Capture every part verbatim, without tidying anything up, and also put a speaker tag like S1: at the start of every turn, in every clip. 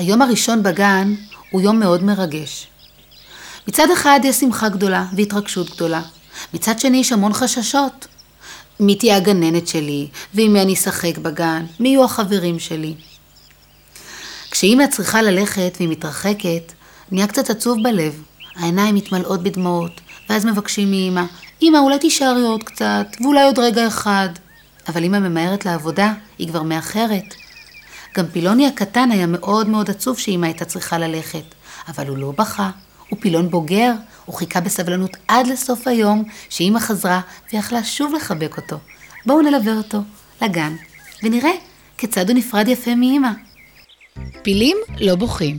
S1: היום הראשון בגן הוא יום מאוד מרגש. מצד אחד יש שמחה גדולה והתרגשות גדולה. מצד שני יש המון חששות. מי תהיה הגננת שלי? ועם מי אני אשחק בגן? מי יהיו החברים שלי? כשאמא צריכה ללכת והיא מתרחקת, נהיה קצת עצוב בלב. העיניים מתמלאות בדמעות, ואז מבקשים מאמא, אמא אולי תישארי עוד קצת, ואולי עוד רגע אחד. אבל אמא ממהרת לעבודה, היא כבר מאחרת. גם פילוני הקטן היה מאוד מאוד עצוב שאמא הייתה צריכה ללכת, אבל הוא לא בכה. הוא פילון בוגר, הוא חיכה בסבלנות עד לסוף היום שאמא חזרה ויכלה שוב לחבק אותו. בואו נלווה אותו לגן, ונראה כיצד הוא נפרד יפה מאמא.
S2: פילים לא בוכים.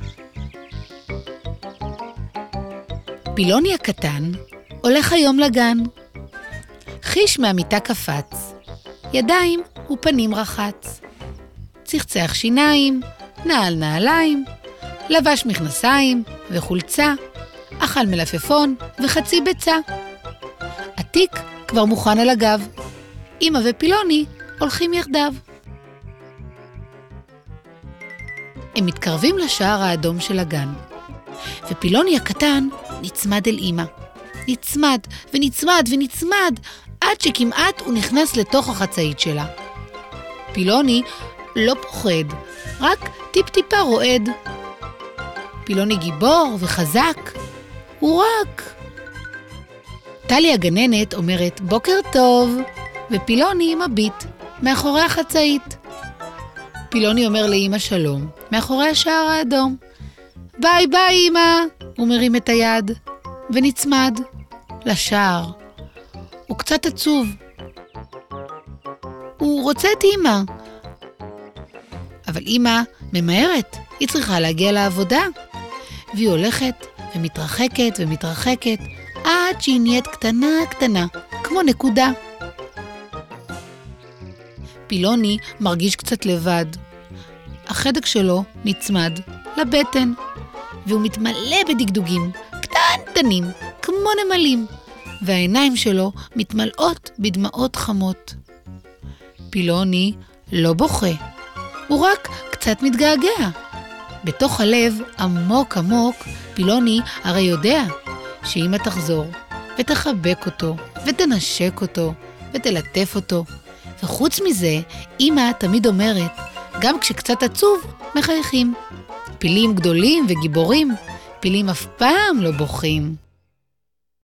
S2: פילוני הקטן הולך היום לגן. חיש מהמיטה קפץ, ידיים ופנים רחץ. צחצח שיניים, נעל נעליים, לבש מכנסיים וחולצה, אכל מלפפון וחצי ביצה. התיק כבר מוכן על הגב. אמא ופילוני הולכים יחדיו. הם מתקרבים לשער האדום של הגן, ופילוני הקטן נצמד אל אמא. נצמד ונצמד ונצמד, עד שכמעט הוא נכנס לתוך החצאית שלה. פילוני לא פוחד, רק טיפ-טיפה רועד. פילוני גיבור וחזק, הוא רק. טלי הגננת אומרת בוקר טוב, ופילוני מביט מאחורי החצאית. פילוני אומר לאמא שלום, מאחורי השער האדום. ביי ביי אמא, הוא מרים את היד, ונצמד לשער. הוא קצת עצוב. הוא רוצה את אמא. אבל אמא ממהרת, היא צריכה להגיע לעבודה. והיא הולכת ומתרחקת ומתרחקת, עד שהיא נהיית קטנה קטנה, כמו נקודה. פילוני מרגיש קצת לבד. החדק שלו נצמד לבטן, והוא מתמלא בדגדוגים קטנטנים, כמו נמלים, והעיניים שלו מתמלאות בדמעות חמות. פילוני לא בוכה, הוא רק קצת מתגעגע. בתוך הלב, עמוק עמוק, פילוני הרי יודע שאמא תחזור ותחבק אותו ותנשק אותו ותלטף אותו. וחוץ מזה, אמא תמיד אומרת, גם כשקצת עצוב, מחייכים. פילים גדולים וגיבורים, פילים אף פעם לא בוכים.